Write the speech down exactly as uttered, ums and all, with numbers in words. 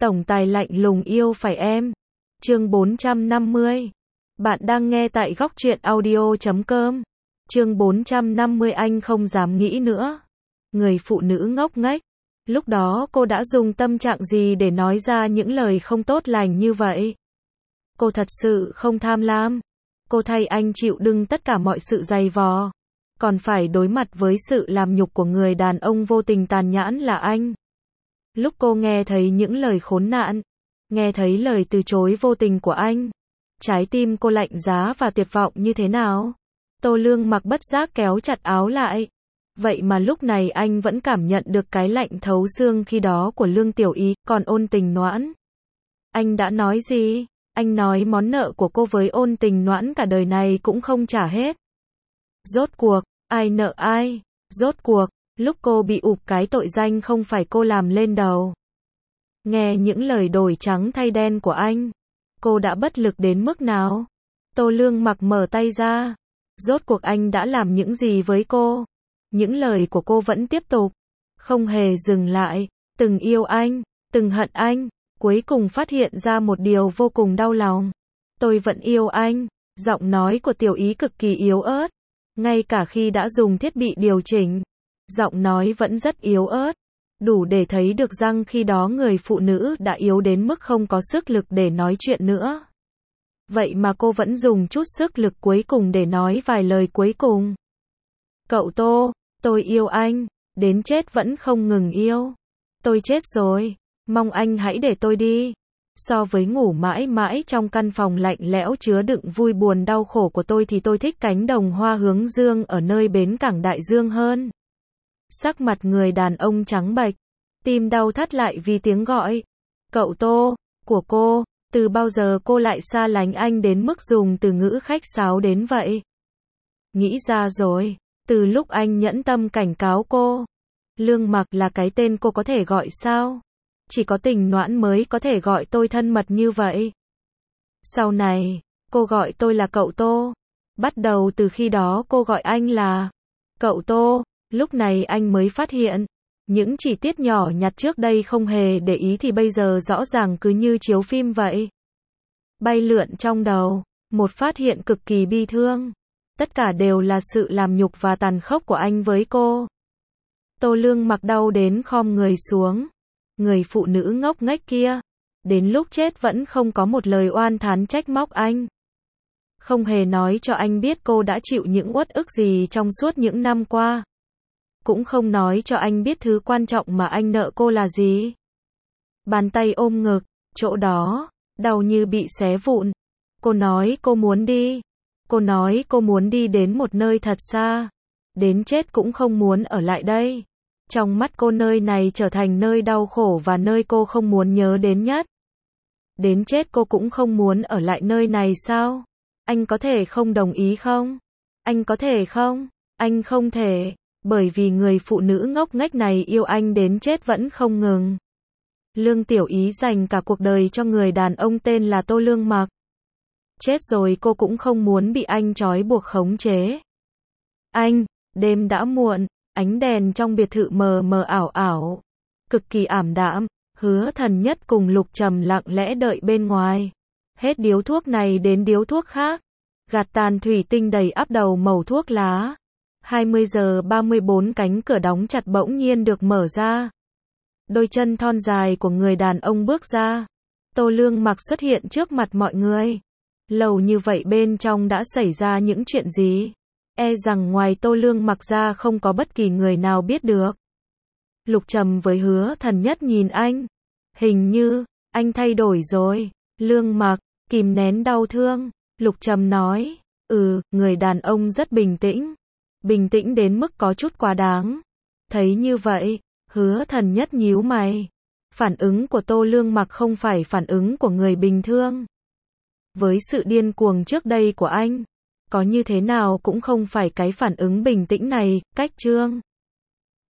Tổng tài lạnh lùng yêu phải em. Chương bốn trăm năm mươi. Bạn đang nghe tại góc truyện audio chấm com. Chương bốn trăm năm mươi anh không dám nghĩ nữa. Người phụ nữ ngốc nghếch. Lúc đó cô đã dùng tâm trạng gì để nói ra những lời không tốt lành như vậy? Cô thật sự không tham lam. Cô thay anh chịu đựng tất cả mọi sự dày vò. Còn phải đối mặt với sự làm nhục của người đàn ông vô tình tàn nhẫn là anh. Lúc cô nghe thấy những lời khốn nạn, nghe thấy lời từ chối vô tình của anh, trái tim cô lạnh giá và tuyệt vọng như thế nào? Tô Lương Mặc bất giác kéo chặt áo lại. Vậy mà lúc này anh vẫn cảm nhận được cái lạnh thấu xương khi đó của Lương Tiểu Ý, còn Ôn Tình Noãn. Anh đã nói gì? Anh nói món nợ của cô với Ôn Tình Noãn cả đời này cũng không trả hết. Rốt cuộc, ai nợ ai? Rốt cuộc, lúc cô bị ụp cái tội danh không phải cô làm lên đầu. Nghe những lời đổi trắng thay đen của anh, cô đã bất lực đến mức nào? Tô Lương Mặc mở tay ra. Rốt cuộc anh đã làm những gì với cô? Những lời của cô vẫn tiếp tục, không hề dừng lại, từng yêu anh, từng hận anh, cuối cùng phát hiện ra một điều vô cùng đau lòng. Tôi vẫn yêu anh. Giọng nói của Tiểu Ý cực kỳ yếu ớt. Ngay cả khi đã dùng thiết bị điều chỉnh, giọng nói vẫn rất yếu ớt, đủ để thấy được rằng khi đó người phụ nữ đã yếu đến mức không có sức lực để nói chuyện nữa. Vậy mà cô vẫn dùng chút sức lực cuối cùng để nói vài lời cuối cùng. Cậu Tô, tôi yêu anh, đến chết vẫn không ngừng yêu. Tôi chết rồi, mong anh hãy để tôi đi. So với ngủ mãi mãi trong căn phòng lạnh lẽo chứa đựng vui buồn đau khổ của tôi thì tôi thích cánh đồng hoa hướng dương ở nơi bến cảng đại dương hơn. Sắc mặt người đàn ông trắng bệch, tim đau thắt lại vì tiếng gọi cậu Tô của cô. Từ bao giờ cô lại xa lánh anh đến mức dùng từ ngữ khách sáo đến vậy? Nghĩ ra rồi, từ lúc anh nhẫn tâm cảnh cáo cô. Lương Mặc là cái tên cô có thể gọi sao? Chỉ có Tình Noãn mới có thể gọi tôi thân mật như vậy. Sau này, cô gọi tôi là cậu Tô. Bắt đầu từ khi đó cô gọi anh là cậu Tô. Lúc này anh mới phát hiện, những chi tiết nhỏ nhặt trước đây không hề để ý thì bây giờ rõ ràng cứ như chiếu phim vậy. Bay lượn trong đầu, một phát hiện cực kỳ bi thương. Tất cả đều là sự làm nhục và tàn khốc của anh với cô. Tô Lương Mặc đau đến khom người xuống. Người phụ nữ ngốc nghếch kia, đến lúc chết vẫn không có một lời oan thán trách móc anh. Không hề nói cho anh biết cô đã chịu những uất ức gì trong suốt những năm qua. Cũng không nói cho anh biết thứ quan trọng mà anh nợ cô là gì. Bàn tay ôm ngực, chỗ đó, đau như bị xé vụn. Cô nói cô muốn đi. Cô nói cô muốn đi đến một nơi thật xa. Đến chết cũng không muốn ở lại đây. Trong mắt cô nơi này trở thành nơi đau khổ và nơi cô không muốn nhớ đến nhất. Đến chết cô cũng không muốn ở lại nơi này sao? Anh có thể không đồng ý không? Anh có thể không? Anh không thể, bởi vì người phụ nữ ngốc nghếch này yêu anh đến chết vẫn không ngừng. Lương Tiểu Ý dành cả cuộc đời cho người đàn ông tên là Tô Lương Mặc. Chết rồi cô cũng không muốn bị anh trói buộc khống chế. Anh, đêm đã muộn. Ánh đèn trong biệt thự mờ mờ ảo ảo, cực kỳ ảm đạm. Hứa Thần Nhất cùng Lục Trầm lặng lẽ đợi bên ngoài. Hết điếu thuốc này đến điếu thuốc khác. Gạt tàn thủy tinh đầy ắp đầu màu thuốc lá. hai mươi giờ ba mươi bốn cánh cửa đóng chặt bỗng nhiên được mở ra. Đôi chân thon dài của người đàn ông bước ra. Tô Lương Mặc xuất hiện trước mặt mọi người. Lâu như vậy bên trong đã xảy ra những chuyện gì? E rằng ngoài Tô Lương Mặc ra không có bất kỳ người nào biết được. Lục Trầm với Hứa Thần Nhất nhìn anh. Hình như, anh thay đổi rồi. Lương Mặc, kìm nén đau thương. Lục Trầm nói, ừ, người đàn ông rất bình tĩnh. Bình tĩnh đến mức có chút quá đáng. Thấy như vậy, Hứa Thần Nhất nhíu mày. Phản ứng của Tô Lương Mặc không phải phản ứng của người bình thường. Với sự điên cuồng trước đây của anh, có như thế nào cũng không phải cái phản ứng bình tĩnh này. Cách Trương